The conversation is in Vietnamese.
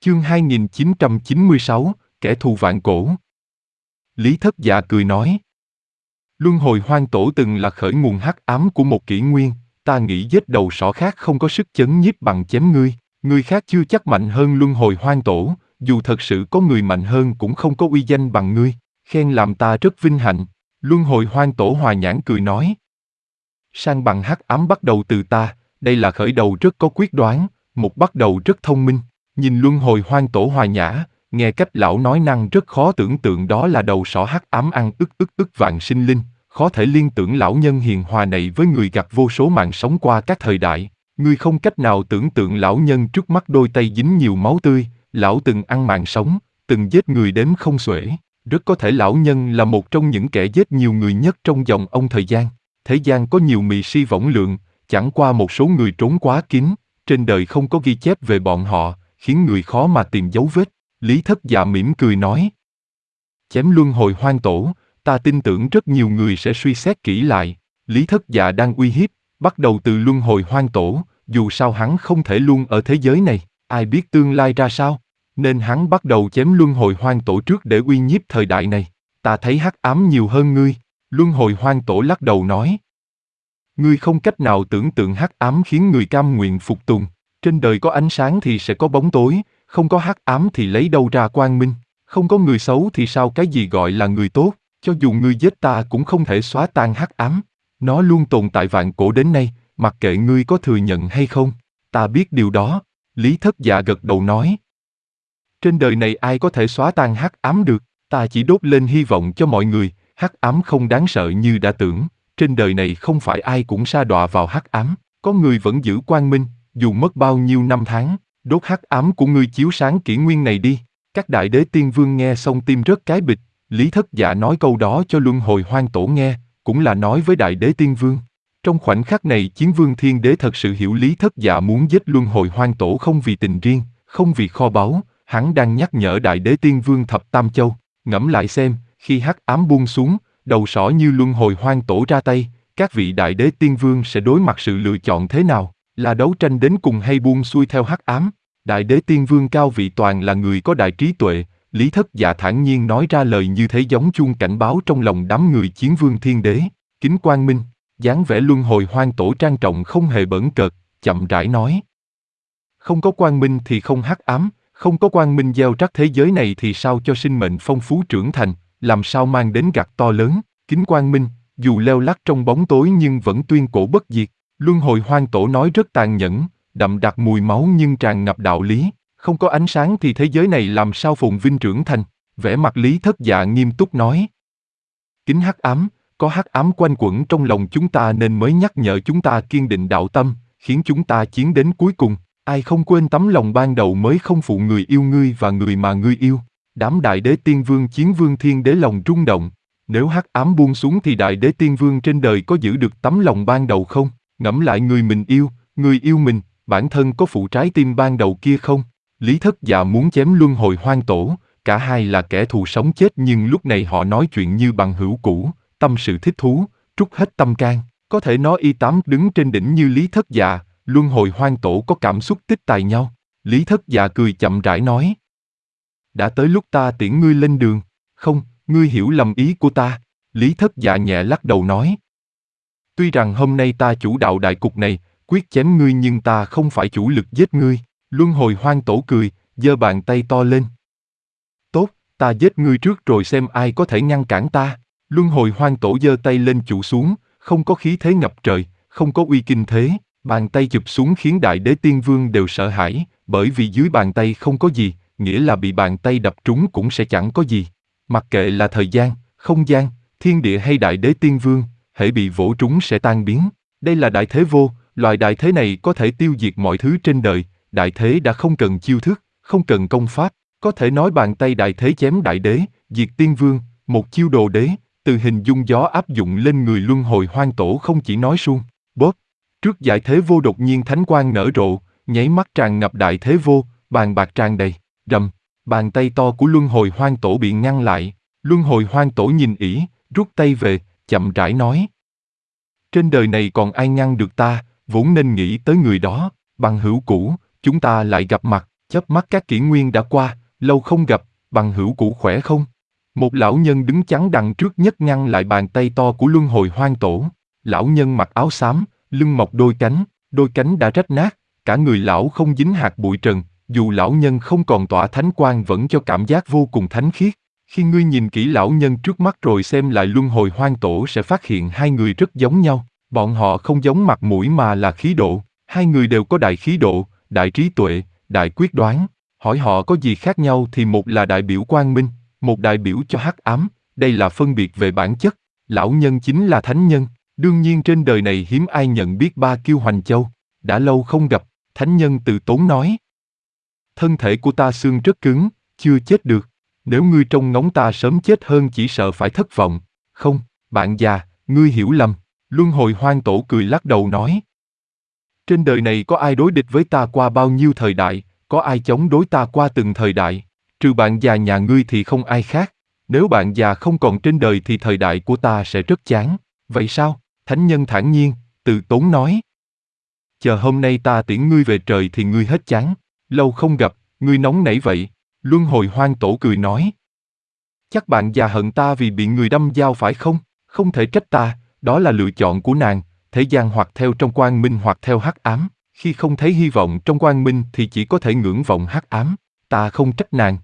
Chương 2996, kẻ thù vạn cổ. Lý Thất Dạ cười nói. Luân hồi hoang tổ từng là khởi nguồn hắc ám của một kỷ nguyên, ta nghĩ giết đầu sỏ khác không có sức chấn nhiếp bằng chém ngươi, người khác chưa chắc mạnh hơn luân hồi hoang tổ, dù thật sự có người mạnh hơn cũng không có uy danh bằng ngươi, khen làm ta rất vinh hạnh. Luân hồi hoang tổ hòa nhãn cười nói. Sang bằng hắc ám bắt đầu từ ta, đây là khởi đầu rất có quyết đoán, một bắt đầu rất thông minh. Nhìn luân hồi hoang tổ hòa nhã, nghe cách lão nói năng rất khó tưởng tượng đó là đầu sỏ hắc ám ăn ức vạn sinh linh, khó thể liên tưởng lão nhân hiền hòa này với người gặt vô số mạng sống qua các thời đại. Ngươi không cách nào tưởng tượng lão nhân trước mắt đôi tay dính nhiều máu tươi, lão từng ăn mạng sống, từng giết người đếm không xuể. Rất có thể lão nhân là một trong những kẻ giết nhiều người nhất trong dòng ông thời gian. Thế gian có nhiều mị si võng lượng, chẳng qua một số người trốn quá kín, trên đời không có ghi chép về bọn họ, khiến người khó mà tìm dấu vết. Lý Thất Dạ mỉm cười nói. Chém luân hồi hoang tổ, ta tin tưởng rất nhiều người sẽ suy xét kỹ lại. Lý Thất Dạ đang uy hiếp, bắt đầu từ luân hồi hoang tổ, dù sao hắn không thể luôn ở thế giới này, ai biết tương lai ra sao, nên hắn bắt đầu chém luân hồi hoang tổ trước để uy nhiếp thời đại này. Ta thấy hắc ám nhiều hơn ngươi, luân hồi hoang tổ lắc đầu nói. Ngươi không cách nào tưởng tượng hắc ám khiến người cam nguyện phục tùng. Trên đời có ánh sáng thì sẽ có bóng tối, không có hắc ám thì lấy đâu ra quang minh, không có người xấu thì sao cái gì gọi là người tốt, cho dù ngươi giết ta cũng không thể xóa tan hắc ám. Nó luôn tồn tại vạn cổ đến nay, mặc kệ ngươi có thừa nhận hay không, ta biết điều đó. Lý Thất Dạ gật đầu nói. Trên đời này ai có thể xóa tan hắc ám được, ta chỉ đốt lên hy vọng cho mọi người, hắc ám không đáng sợ như đã tưởng, trên đời này không phải ai cũng sa đọa vào hắc ám, có người vẫn giữ quang minh, dù mất bao nhiêu năm tháng. Đốt hắc ám của ngươi chiếu sáng kỷ nguyên này đi. Các đại đế tiên vương nghe xong tim rớt cái bịch. Lý Thất Dạ nói câu đó cho luân hồi hoang tổ nghe, cũng là nói với đại đế tiên vương. Trong khoảnh khắc này chiến vương thiên đế thật sự hiểu Lý Thất Dạ muốn giết luân hồi hoang tổ không vì tình riêng, không vì kho báu, hắn đang nhắc nhở đại đế tiên vương thập tam châu. Ngẫm lại xem, khi hắc ám buông xuống, đầu sỏ như luân hồi hoang tổ ra tay, các vị đại đế tiên vương sẽ đối mặt sự lựa chọn thế nào? Là đấu tranh đến cùng hay buông xuôi theo hắc ám? Đại đế tiên vương cao vị toàn là người có đại trí tuệ, Lý Thất Dạ thản nhiên nói ra lời như thế giống chuông cảnh báo trong lòng đám người chiến vương thiên đế. Kính quang minh, dáng vẻ luân hồi hoang tổ trang trọng không hề bỡn cợt, chậm rãi nói. Không có quang minh thì không hắc ám, không có quang minh gieo rắc thế giới này thì sao cho sinh mệnh phong phú trưởng thành, làm sao mang đến gặt to lớn. Kính quang minh, dù leo lắt trong bóng tối nhưng vẫn tuyên cổ bất diệt. Luân hồi hoang tổ nói rất tàn nhẫn, đậm đặc mùi máu nhưng tràn ngập đạo lý. Không có ánh sáng thì thế giới này làm sao phồn vinh trưởng thành. Vẻ mặt Lý Thất Dạ nghiêm túc nói. Kính hắc ám, có hắc ám quanh quẩn trong lòng chúng ta nên mới nhắc nhở chúng ta kiên định đạo tâm, khiến chúng ta chiến đến cuối cùng. Ai không quên tấm lòng ban đầu mới không phụ người yêu ngươi và người mà ngươi yêu. Đám đại đế tiên vương chiến vương thiên đế lòng rung động. Nếu hắc ám buông xuống thì đại đế tiên vương trên đời có giữ được tấm lòng ban đầu không? Ngẫm lại người mình yêu, người yêu mình, bản thân có phụ trái tim ban đầu kia không? Lý Thất Dạ muốn chém luân hồi hoang tổ, cả hai là kẻ thù sống chết nhưng lúc này họ nói chuyện như bằng hữu cũ, tâm sự thích thú, trút hết tâm can. Có thể nói y tám đứng trên đỉnh như Lý Thất Dạ, luân hồi hoang tổ có cảm xúc tích tài nhau. Lý Thất Dạ cười chậm rãi nói. Đã tới lúc ta tiễn ngươi lên đường. Không, ngươi hiểu lầm ý của ta. Lý Thất Dạ nhẹ lắc đầu nói. Tuy rằng hôm nay ta chủ đạo đại cục này, quyết chém ngươi nhưng ta không phải chủ lực giết ngươi. Luân hồi hoang tổ cười, giơ bàn tay to lên. Tốt, ta giết ngươi trước rồi xem ai có thể ngăn cản ta. Luân hồi hoang tổ giơ tay lên chụp xuống, không có khí thế ngập trời, không có uy kinh thế. Bàn tay chụp xuống khiến đại đế tiên vương đều sợ hãi, bởi vì dưới bàn tay không có gì, nghĩa là bị bàn tay đập trúng cũng sẽ chẳng có gì. Mặc kệ là thời gian, không gian, thiên địa hay đại đế tiên vương, hễ bị vỗ trúng sẽ tan biến. Đây là đại thế vô, loại đại thế này có thể tiêu diệt mọi thứ trên đời. Đại thế đã không cần chiêu thức, không cần công pháp, có thể nói bàn tay đại thế chém đại đế, diệt tiên vương, một chiêu đồ đế, từ hình dung gió áp dụng lên người luân hồi hoang tổ không chỉ nói suông, bóp. Trước đại thế vô đột nhiên thánh quang nở rộ, nháy mắt tràn ngập đại thế vô, bàn bạc tràn đầy, rầm, bàn tay to của luân hồi hoang tổ bị ngăn lại, luân hồi hoang tổ nhìn ỷ, rút tay về, chậm rãi nói. Trên đời này còn ai ngăn được ta, vốn nên nghĩ tới người đó, bằng hữu cũ, chúng ta lại gặp mặt, Chớp mắt các kỷ nguyên đã qua, lâu không gặp, bằng hữu cũ khỏe không? Một lão nhân đứng chắn đằng trước nhất ngăn lại bàn tay to của luân hồi hoang tổ. Lão nhân mặc áo xám, lưng mọc đôi cánh đã rách nát, cả người lão không dính hạt bụi trần, dù lão nhân không còn tỏa thánh quang vẫn cho cảm giác vô cùng thánh khiết. Khi ngươi nhìn kỹ lão nhân trước mắt rồi xem lại luân hồi hoang tổ sẽ phát hiện hai người rất giống nhau. Bọn họ không giống mặt mũi mà là khí độ, hai người đều có đại khí độ, đại trí tuệ, đại quyết đoán. Hỏi họ có gì khác nhau thì một là đại biểu quang minh, một đại biểu cho hắc ám, đây là phân biệt về bản chất. Lão nhân chính là thánh nhân, đương nhiên trên đời này hiếm ai nhận biết Ba Kiêu Hoành Châu. Đã lâu không gặp, thánh nhân từ tốn nói. Thân thể của ta xương rất cứng, chưa chết được. Nếu ngươi trông ngóng ta sớm chết hơn chỉ sợ phải thất vọng. Không, bạn già, ngươi hiểu lầm. Luân hồi hoang tổ cười lắc đầu nói. Trên đời này có ai đối địch với ta qua bao nhiêu thời đại, có ai chống đối ta qua từng thời đại. Trừ bạn già nhà ngươi thì không ai khác. Nếu bạn già không còn trên đời thì thời đại của ta sẽ rất chán. Vậy sao? Thánh nhân thản nhiên, từ tốn nói. Chờ hôm nay ta tiễn ngươi về trời thì ngươi hết chán. Lâu không gặp, ngươi nóng nảy vậy. Luân hồi hoang tổ cười nói. Chắc bạn già hận ta vì bị người đâm dao phải không? Không thể trách ta, đó là lựa chọn của nàng. Thế gian hoặc theo trong quang minh hoặc theo hắc ám. Khi không thấy hy vọng trong quang minh thì chỉ có thể ngưỡng vọng hắc ám. Ta không trách nàng,